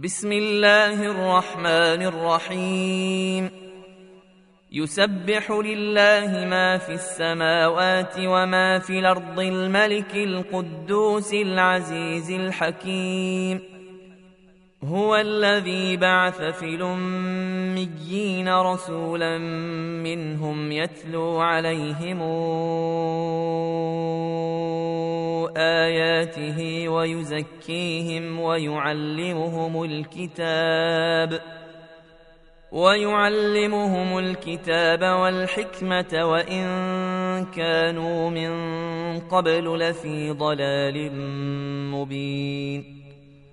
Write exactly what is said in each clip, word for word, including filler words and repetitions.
بسم الله الرحمن الرحيم يسبح لله ما في السماوات وما في الأرض الملك القدوس العزيز الحكيم هو الذي بعث في الأميين رسولا منهم يتلو عليهم آياته ويزكيهم ويعلمهم الكتاب ويعلمهم الكتاب والحكمة وإن كانوا من قبل لفي ضلال مبين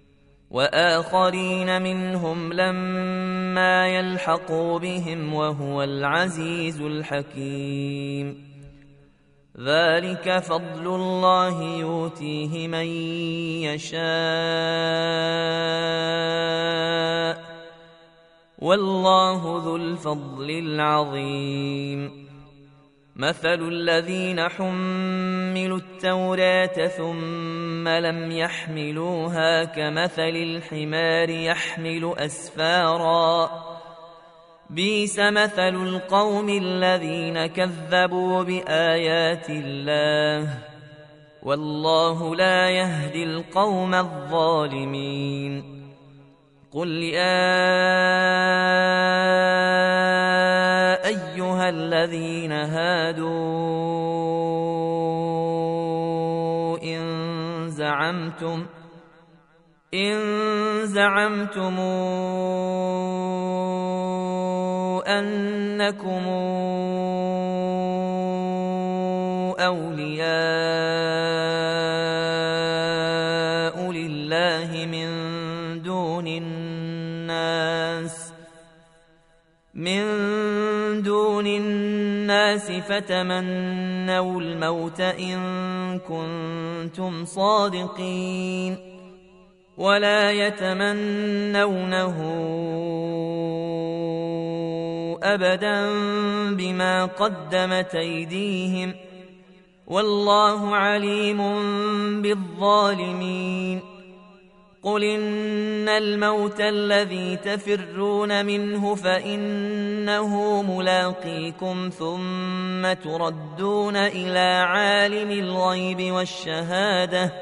وآخرين منهم لما يلحقوا بهم وهو العزيز الحكيم ذلك فضل الله يؤتيه من يشاء والله ذو الفضل العظيم مثل الذين حملوا التوراة ثم لم يحملوها كمثل الحمار يحمل أسفارا بئس مثل القوم الذين كذبوا بآيات الله والله لا يهدي القوم الظالمين قل يا أيها الذين هادوا إن زعمتم إن زعمتم أنكم أولياء لله من دون الناس من دون الناس فتمنوا الموت إن كنتم صادقين ولا يتمنونه أبدا بما قدمت أيديهم والله عليم بالظالمين قل إن الموت الذي تفرون منه فإنه ملاقيكم ثم تردون إلى عالم الغيب والشهادة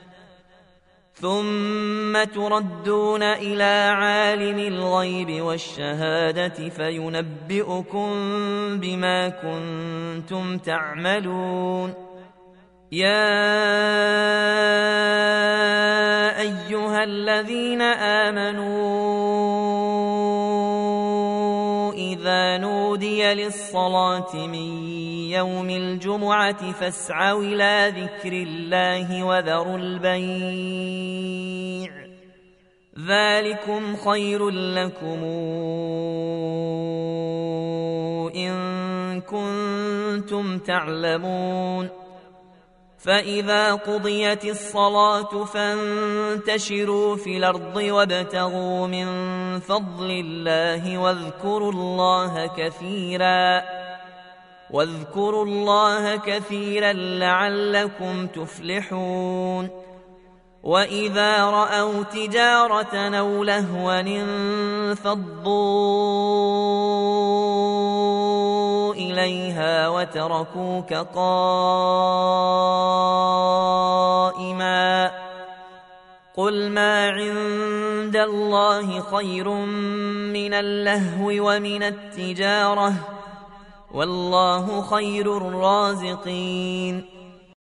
ثم تردون إلى عالم الغيب والشهادة فينبئكم بما كنتم تعملون يا أيها الذين آمنوا إذا نودي للصلاة من يوم الجمعة فاسعوا إلى ذكر الله وذروا البيع ذلكم خير لكم إن كنتم تعلمون فإذا قضيت الصلاة فانتشروا في الأرض وابتغوا من فضل الله واذكروا الله كثيرا واذكروا الله كثيرا لعلكم تفلحون وإذا رأوا تجارة أو لهوا انفضوا إليها وتركوك قائما قل ما عند الله خير من اللهو ومن التجارة والله خير الرازقين